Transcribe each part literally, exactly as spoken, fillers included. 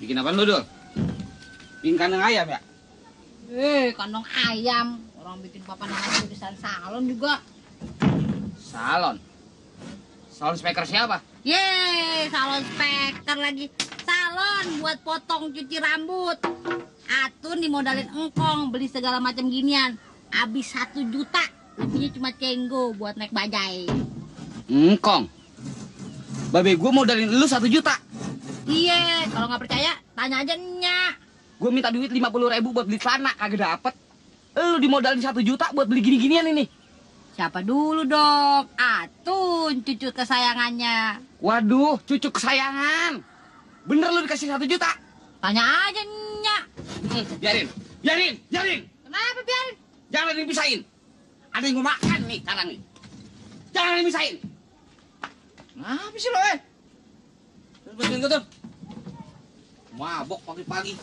Bikin apaan lu, Dul? Bikin kandang ayam ya? Eh, kandang ayam. Orang bikin papan ayam di salon juga. Salon? Salon speaker siapa? Yeay, salon speaker lagi. Salon buat potong cuci rambut. Atun dimodalin engkong beli segala macam ginian. Habis satu juta. Lebihnya cuma cenggo buat naik bajai. Engkong? Babe gue modalin lu satu juta. Iya, kalau nggak percaya, tanya aja Nyak. Gue minta duit lima puluh ribu buat beli celana, kagak dapet. Lu dimodalin satu juta buat beli gini-ginian ini. Siapa dulu dong? Atun, cucu kesayangannya. Waduh, cucu kesayangan. Bener lu dikasih satu juta? Tanya aja Nyak. Hmm, biarin, biarin, biarin. Kenapa biarin? Jangan dipisahin. Ada yang gue makan nih sekarang nih. Jangan dipisahin. Kenapa sih lo eh? Bantuin gue tuh. Mabok pagi-pagi.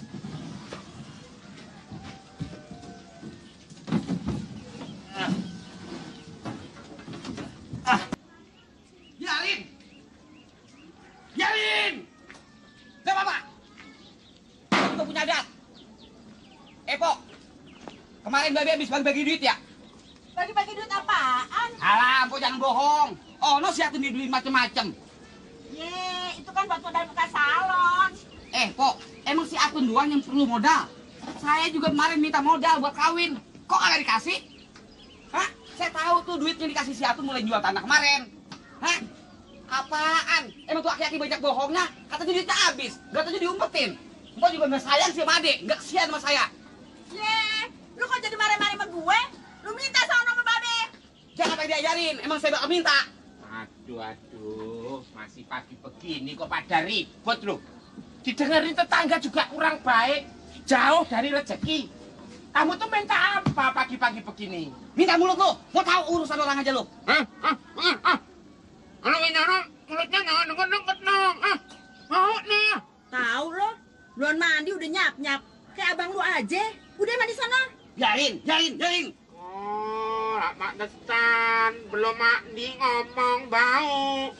Ah. Ah. Biarin. Biarin. Gak apa-apa. Kita punya adat. Epo. Kemarin babi habis bagi-bagi duit ya? Bagi-bagi duit apaan? Alah, Pok jangan bohong. Oh, no si Atun dibeliin macem-macem. Ye, itu kan buat modal buka salon. Eh, Pok, emang si Atun doang yang perlu modal? Saya juga kemarin minta modal buat kawin. Kok nggak dikasih? Hah? Saya tahu tuh duitnya dikasih si Atun mulai jual tanah kemarin. Hah? Apaan? Emang tuh aki-aki banyak bohongnya? Katanya duitnya habis. Gak tau diumpetin. Pok juga nggak sayang sih sama adek. Nggak kesian sama saya. Ye, lu kok jadi marah-marah sama gue? Lu minta sama sama babe. Jangan apa diajarin. Emang saya bakal minta. Aduh, aduh, masih pagi begini kok pada ribut loh. Didengerin tetangga juga kurang baik, jauh dari rezeki. Kamu tuh minta apa pagi-pagi begini? Minta mulut lu. Mau tahu urusan orang aja lu. Hah? Hah? Hah? Hah? Kalau ini orang mulutnya nggak nengok-nengok nong. Ah, mau nih. Tahu lo, belum mandi udah nyap-nyap. Kayak abang lu aja. Udah mandi sana. Biarin, biarin, biarin. Oh, mak desan, belum mandi ngomong bau.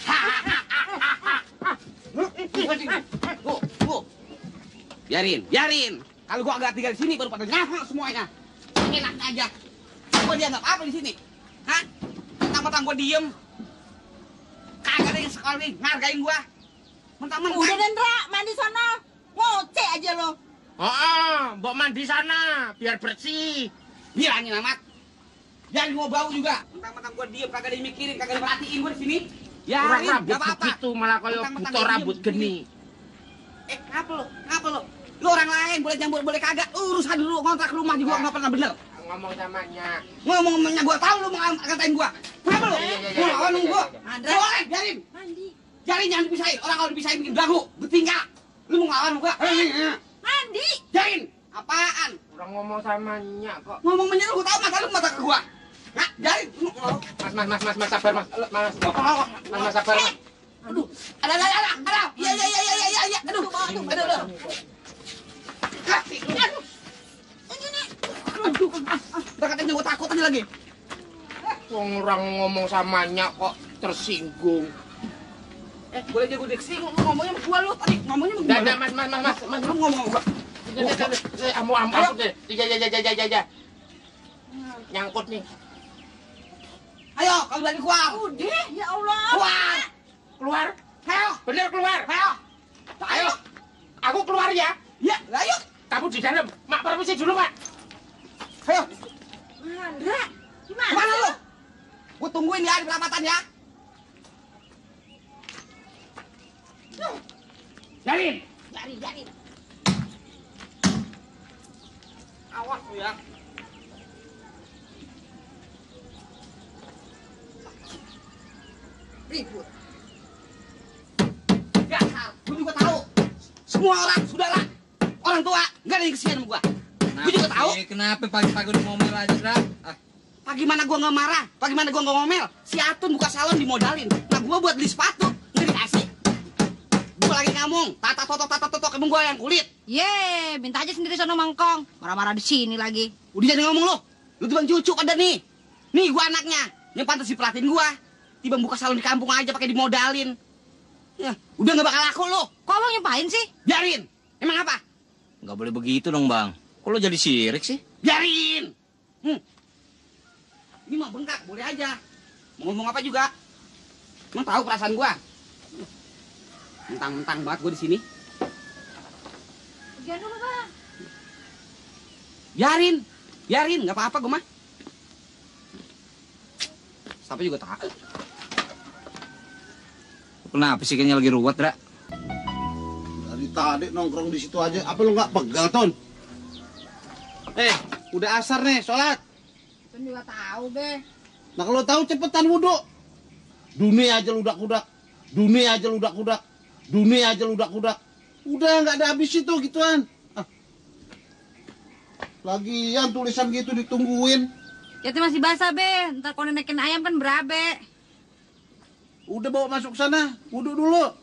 Bu, bu. Biarin, biarin. Kalau gua agak tinggal di sini baru pada nyahal semuanya. Enak aja. Gua dianggap apa di sini? Hah? Mentang-mentang gua diem. Kagak ada yang sekali ngargain gua. Mentang-mentang. Udah Dendra, mandi sana. Ngoceh aja lo. Oh, oh, mbok mandi sana biar bersih. Bilangin amat. Jangan gua bau juga. Mentang-mentang gua diem kagak ada yang mikirin, kagak ada yang perhatiin gua di sini. Ya, Kurang rambut gak apa-apa. begitu malah kayak butuh rambut geni. Eh, kenapa lo? Kenapa lo? Lo orang lain boleh nyambut, boleh kagak. Urusan dulu kontrak rumah juga nggak pernah bener. Ngomong samanya. Ngomong-ngomongnya gua tahu lo mau ngatain gua. Kenapa lo? Mau lawan gua? Andra. Boleh, biarin. Mandi. Biarin jangan dipisahin. Orang kalau dipisahin bikin ganggu, bertingkah. Lu mau ngelawan gua? Mandi. Biarin. Apaan? Kurang ngomong samanya kok. Ngomong menyeru gua tahu mata lu mata ke gua. Nah, biarin. Mas, mas, mas, mas, mas, sabar, mas. Mas, mas, mas, sabar, mas. Aduh, ada, ada, ada, ada. Iya, iya, iya, iya, iya, iya. Aduh, aduh, aduh, aduh. Kasih, aduh. Aduh, udah katanya gua takut aja lagi. Orang ngomong samanya kok tersinggung. Eh, boleh aja gua disinggung. Lu ngomongnya sama gua lu tadi. Ngomongnya sama gua. Dadah, mas, mas, mas, mas, mas. Lu ngomong sama gua. Amu, amu, amu deh. Ja, ja, ja, ja, ja, ja. Nyangkut nih. Ayo, kalau berani keluar. Udah, ya Allah. Keluar. Keluar. Ayo, Bener keluar. ayo. Ayo. Aku keluar ya. Ya, ayo. Kamu di dalam. Mak permisi dulu, Mak. Ayo. Andra, gimana? Kemana lu? Gua tungguin ya di perapatan ya. Jarin. Jari, jari. Awas lu ya. Ribut. Dasar, gua juga tahu. Semua orang, saudara, orang tua, nggak ada yang kesian sama gua. Gua juga tahu. Kenapa pagi-pagi udah ngomel aja, Dra? Ah, Pagi mana gua nggak marah, pagi mana gua nggak ngomel. Si Atun buka salon dimodalin. Nah gua buat beli sepatu, nggak dikasih. Gua lagi ngomong, tata totok tata totok emang gua yang kulit. Ye, minta aja sendiri sono mangkong. Marah-marah di sini lagi. Udah jangan ngomong lo. Lu tuh bang cucu ada nih. Nih gua anaknya, yang pantas diperhatiin gua. Tiba buka salon di kampung aja pakai dimodalin. Ya, udah nggak bakal laku lo. Kok abang nyumpahin sih? Biarin. Emang apa? Nggak boleh begitu dong, Bang. Kok lo jadi sirik sih? Biarin. Hmm. Ini mah bengkak, boleh aja. Mau ngomong apa juga. Emang tahu perasaan gua? Mentang-mentang banget gua di sini. Jangan dulu, Bang. Biarin. Biarin, nggak apa-apa gua mah. Siapa juga tahu. Kenapa sih kayaknya lagi ruwet, Dra? Dari tadi nongkrong di situ aja. Apa lu nggak pegang, Ton? Eh, udah asar nih, sholat. Tun juga tahu, Be. Nah kalau tahu cepetan wudhu. Dunia aja ludak-ludak. Dunia aja ludak-ludak. Dunia aja ludak-ludak. Udah nggak ada habis itu gituan. Ah. Lagian tulisan gitu ditungguin. Jati masih basah, Be. Ntar kalau naikin ayam kan berabe. Udah bawa masuk sana, wudhu dulu.